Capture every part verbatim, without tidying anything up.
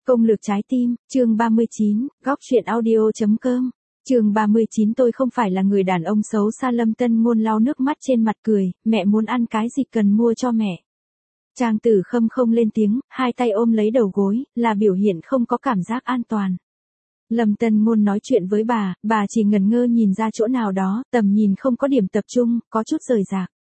Công lược trái tim, chương ba mươi chín, góc truyện audio.com. Chương ba mươi chín tôi không phải là người đàn ông xấu xa. Lâm Tân Ngôn lau nước mắt trên mặt cười, mẹ muốn ăn cái gì cần mua cho mẹ. Trang Tử Khâm không lên tiếng, hai tay ôm lấy đầu gối, là biểu hiện không có cảm giác an toàn. Lâm Tân Ngôn nói chuyện với bà, bà chỉ ngẩn ngơ nhìn ra chỗ nào đó, tầm nhìn không có điểm tập trung, có chút rời rạc.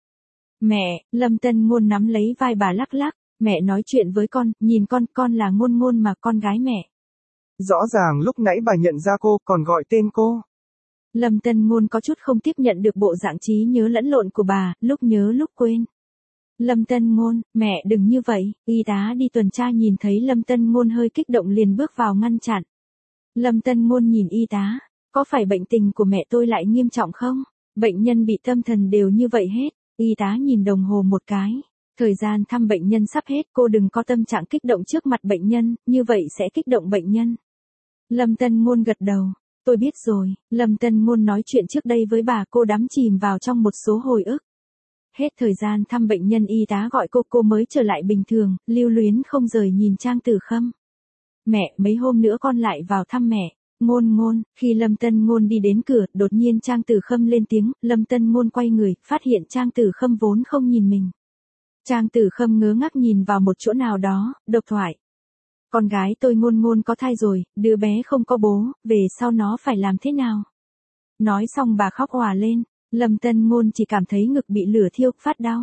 Mẹ, Lâm Tân Ngôn nắm lấy vai bà lắc lắc, mẹ nói chuyện với con, nhìn con, con là Ngôn Ngôn mà, con gái mẹ. Rõ ràng lúc nãy bà nhận ra cô, còn gọi tên cô. Lâm Tân Ngôn có chút không tiếp nhận được bộ dạng trí nhớ lẫn lộn của bà, lúc nhớ lúc quên. Lâm Tân Ngôn, mẹ đừng như vậy, y tá đi tuần tra nhìn thấy Lâm Tân Ngôn hơi kích động liền bước vào ngăn chặn. Lâm Tân Ngôn nhìn y tá, có phải bệnh tình của mẹ tôi lại nghiêm trọng không? Bệnh nhân bị tâm thần đều như vậy hết. Y tá nhìn đồng hồ một cái. Thời gian thăm bệnh nhân sắp hết, cô đừng có tâm trạng kích động trước mặt bệnh nhân, như vậy sẽ kích động bệnh nhân. Lâm Tân Ngôn gật đầu. Tôi biết rồi. Lâm Tân Ngôn nói chuyện trước đây với bà, cô đắm chìm vào trong một số hồi ức. Hết thời gian thăm bệnh nhân, y tá gọi cô, cô mới trở lại bình thường, lưu luyến không rời nhìn Trang Tử Khâm. Mẹ, mấy hôm nữa con lại vào thăm mẹ. Ngôn Ngôn, khi Lâm Tân Ngôn đi đến cửa, đột nhiên Trang Tử Khâm lên tiếng, Lâm Tân Ngôn quay người, phát hiện Trang Tử Khâm vốn không nhìn mình. Trang Tử Khâm ngớ ngác nhìn vào một chỗ nào đó, độc thoại. Con gái tôi Ngôn Ngôn có thai rồi, đứa bé không có bố, về sau nó phải làm thế nào? Nói xong bà khóc òa lên, Lâm Tân Ngôn chỉ cảm thấy ngực bị lửa thiêu, phát đau.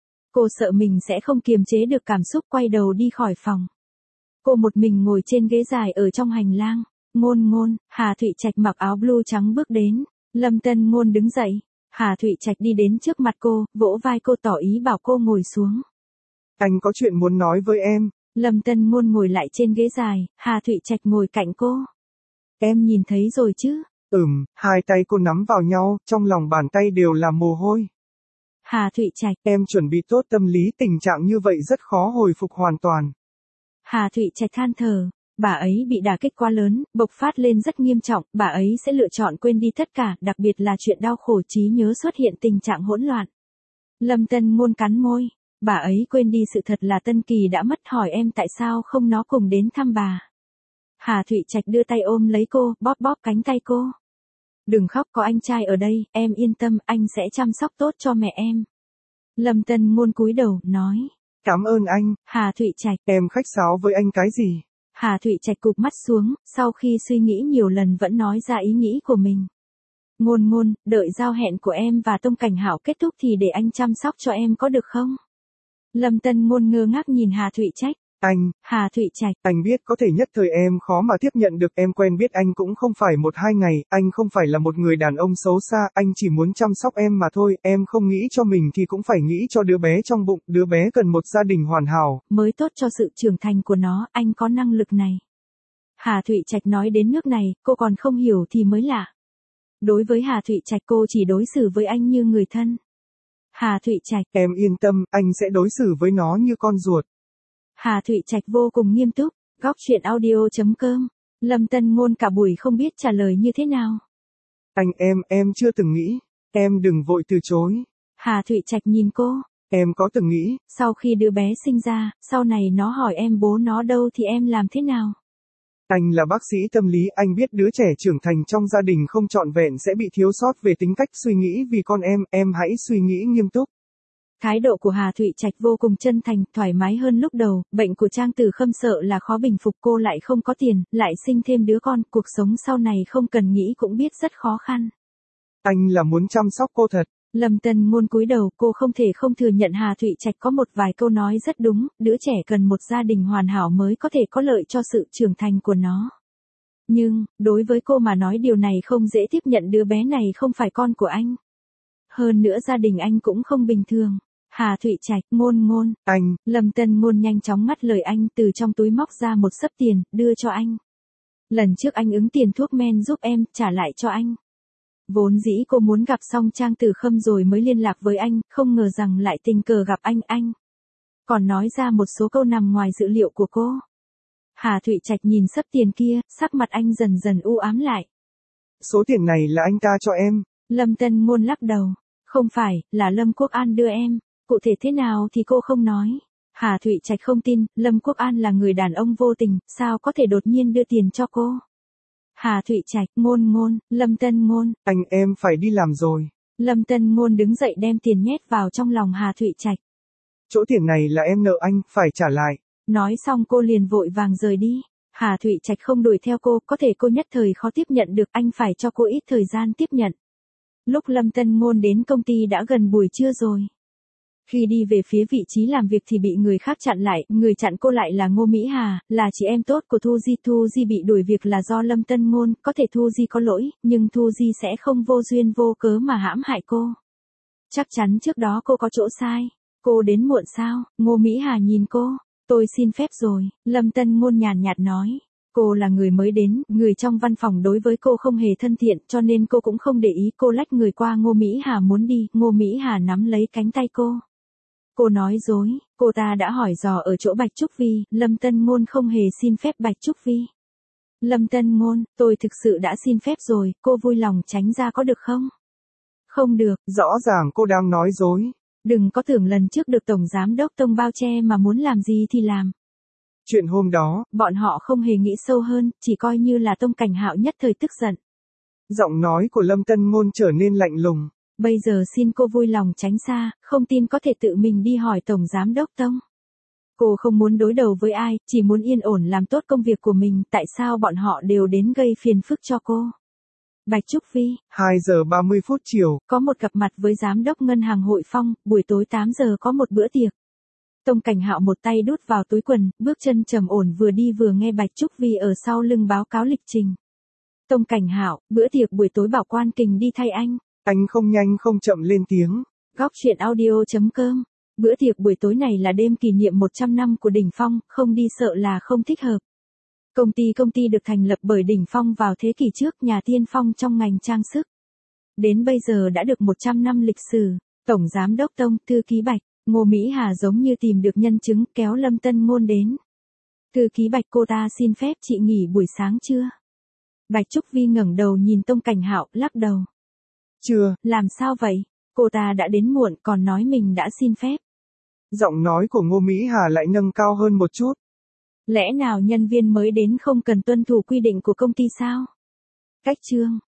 Cô sợ mình sẽ không kiềm chế được cảm xúc, quay đầu đi khỏi phòng. Cô một mình ngồi trên ghế dài ở trong hành lang. Ngôn Ngôn, Hà Thụy Trạch mặc áo blue trắng bước đến. Lâm Tân Ngôn đứng dậy. Hà Thụy Trạch đi đến trước mặt cô, vỗ vai cô tỏ ý bảo cô ngồi xuống. Anh có chuyện muốn nói với em. Lâm Tân Ngôn ngồi lại trên ghế dài, Hà Thụy Trạch ngồi cạnh cô. Em nhìn thấy rồi chứ? Ừm, hai tay cô nắm vào nhau, trong lòng bàn tay đều là mồ hôi. Hà Thụy Trạch, em chuẩn bị tốt tâm lý, tình trạng như vậy rất khó hồi phục hoàn toàn. Hà Thụy Trạch than thở. Bà ấy bị đả kích quá lớn, bộc phát lên rất nghiêm trọng, bà ấy sẽ lựa chọn quên đi tất cả, đặc biệt là chuyện đau khổ, trí nhớ xuất hiện tình trạng hỗn loạn. Lâm Tân Ngôn cắn môi, bà ấy quên đi sự thật là Tân Kỳ đã mất, hỏi em tại sao không nó cùng đến thăm bà. Hà Thụy Trạch đưa tay ôm lấy cô, bóp bóp cánh tay cô. Đừng khóc, có anh trai ở đây, em yên tâm, anh sẽ chăm sóc tốt cho mẹ em. Lâm Tân Ngôn cúi đầu, nói. Cảm ơn anh. Hà Thụy Trạch, em khách sáo với anh cái gì? Hà Thụy Trạch cụp mắt xuống, sau khi suy nghĩ nhiều lần vẫn nói ra ý nghĩ của mình. Ngôn Ngôn, đợi giao hẹn của em và Tông Cảnh Hảo kết thúc thì để anh chăm sóc cho em có được không? Lâm Tân Ngôn ngơ ngác nhìn Hà Thụy Trạch. Anh, Hà Thụy Trạch, anh biết có thể nhất thời em khó mà tiếp nhận được, em quen biết anh cũng không phải một hai ngày, anh không phải là một người đàn ông xấu xa, anh chỉ muốn chăm sóc em mà thôi, em không nghĩ cho mình thì cũng phải nghĩ cho đứa bé trong bụng, đứa bé cần một gia đình hoàn hảo. Mới tốt cho sự trưởng thành của nó, anh có năng lực này. Hà Thụy Trạch nói đến nước này, cô còn không hiểu thì mới lạ. Đối với Hà Thụy Trạch cô chỉ đối xử với anh như người thân. Hà Thụy Trạch, em yên tâm, anh sẽ đối xử với nó như con ruột. Hà Thụy Trạch vô cùng nghiêm túc, góc truyện audio.com. Lâm Tân Ngôn cả buổi không biết trả lời như thế nào. Anh em, em chưa từng nghĩ. Em đừng vội từ chối. Hà Thụy Trạch nhìn cô. Em có từng nghĩ. Sau khi đứa bé sinh ra, sau này nó hỏi em bố nó đâu thì em làm thế nào? Anh là bác sĩ tâm lý, anh biết đứa trẻ trưởng thành trong gia đình không trọn vẹn sẽ bị thiếu sót về tính cách suy nghĩ vì con em, em hãy suy nghĩ nghiêm túc. Thái độ của Hà Thụy Trạch vô cùng chân thành, thoải mái hơn lúc đầu, bệnh của Trang Tử Khâm sợ là khó bình phục, cô lại không có tiền, lại sinh thêm đứa con, cuộc sống sau này không cần nghĩ cũng biết rất khó khăn. Anh là muốn chăm sóc cô thật. Lâm Tân Ngôn cúi đầu, cô không thể không thừa nhận Hà Thụy Trạch có một vài câu nói rất đúng, đứa trẻ cần một gia đình hoàn hảo mới có thể có lợi cho sự trưởng thành của nó. Nhưng, đối với cô mà nói điều này không dễ tiếp nhận, đứa bé này không phải con của anh. Hơn nữa gia đình anh cũng không bình thường. Hà Thụy Trạch, Ngôn Ngôn, anh. Lâm Tân Ngôn nhanh chóng ngắt lời anh, từ trong túi móc ra một xấp tiền, đưa cho anh. Lần trước anh ứng tiền thuốc men giúp em, trả lại cho anh. Vốn dĩ cô muốn gặp xong Trang Tử Khâm rồi mới liên lạc với anh, không ngờ rằng lại tình cờ gặp anh, anh. Còn nói ra một số câu nằm ngoài dự liệu của cô. Hà Thụy Trạch nhìn xấp tiền kia, sắc mặt anh dần dần u ám lại. Số tiền này là anh ta cho em. Lâm Tân Ngôn lắc đầu. Không phải, là Lâm Quốc An đưa em. Cụ thể thế nào thì cô không nói. Hà Thụy Trạch không tin, Lâm Quốc An là người đàn ông vô tình, sao có thể đột nhiên đưa tiền cho cô. Hà Thụy Trạch, Ngôn Ngôn, Lâm Tân Ngôn. Anh em phải đi làm rồi. Lâm Tân Ngôn đứng dậy đem tiền nhét vào trong lòng Hà Thụy Trạch. Chỗ tiền này là em nợ anh, phải trả lại. Nói xong cô liền vội vàng rời đi. Hà Thụy Trạch không đuổi theo cô, có thể cô nhất thời khó tiếp nhận được, anh phải cho cô ít thời gian tiếp nhận. Lúc Lâm Tân Ngôn đến công ty đã gần buổi trưa rồi. Khi đi về phía vị trí làm việc thì bị người khác chặn lại, người chặn cô lại là Ngô Mỹ Hà, là chị em tốt của Thu Di. Thu Di bị đuổi việc là do Lâm Tân Ngôn, có thể Thu Di có lỗi, nhưng Thu Di sẽ không vô duyên vô cớ mà hãm hại cô. Chắc chắn trước đó cô có chỗ sai. Cô đến muộn sao? Ngô Mỹ Hà nhìn cô. Tôi xin phép rồi, Lâm Tân Ngôn nhàn nhạt nói. Cô là người mới đến, người trong văn phòng đối với cô không hề thân thiện, cho nên cô cũng không để ý. Cô lách người qua Ngô Mỹ Hà muốn đi, Ngô Mỹ Hà nắm lấy cánh tay cô. Cô nói dối, cô ta đã hỏi dò ở chỗ Bạch Trúc Vi, Lâm Tân Ngôn không hề xin phép Bạch Trúc Vi. Lâm Tân Ngôn, tôi thực sự đã xin phép rồi, cô vui lòng tránh ra có được không? Không được. Rõ ràng cô đang nói dối. Đừng có tưởng lần trước được Tổng Giám đốc Tông bao che mà muốn làm gì thì làm. Chuyện hôm đó, bọn họ không hề nghĩ sâu hơn, chỉ coi như là Tông Cảnh Hạo nhất thời tức giận. Giọng nói của Lâm Tân Ngôn trở nên lạnh lùng. Bây giờ xin cô vui lòng tránh xa, không tin có thể tự mình đi hỏi Tổng Giám đốc Tông. Cô không muốn đối đầu với ai, chỉ muốn yên ổn làm tốt công việc của mình, tại sao bọn họ đều đến gây phiền phức cho cô? Bạch Trúc Vi. hai giờ ba mươi phút chiều. Có một gặp mặt với Giám đốc Ngân hàng Hội Phong, buổi tối tám giờ có một bữa tiệc. Tông Cảnh Hạo một tay đút vào túi quần, bước chân trầm ổn vừa đi vừa nghe Bạch Trúc Vi ở sau lưng báo cáo lịch trình. Tông Cảnh Hạo, bữa tiệc buổi tối bảo Quan Kình đi thay anh. Anh không nhanh không chậm lên tiếng. Góc truyện audio chấm com. Bữa tiệc buổi tối này là đêm kỷ niệm một trăm năm của Đỉnh Phong, không đi sợ là không thích hợp. Công ty công ty được thành lập bởi Đỉnh Phong vào thế kỷ trước, nhà tiên phong trong ngành trang sức. Đến bây giờ đã được một trăm năm lịch sử. Tổng Giám đốc Tông, thư ký Bạch, Ngô Mỹ Hà giống như tìm được nhân chứng, kéo Lâm Tân Ngôn đến. Thư ký Bạch, cô ta xin phép chị nghỉ buổi sáng chưa? Bạch Trúc Vi ngẩng đầu nhìn Tông Cảnh Hạo, lắc đầu. Chưa. Làm sao vậy? Cô ta đã đến muộn còn nói mình đã xin phép. Giọng nói của Ngô Mỹ Hà lại nâng cao hơn một chút. Lẽ nào nhân viên mới đến không cần tuân thủ quy định của công ty sao? Cách chương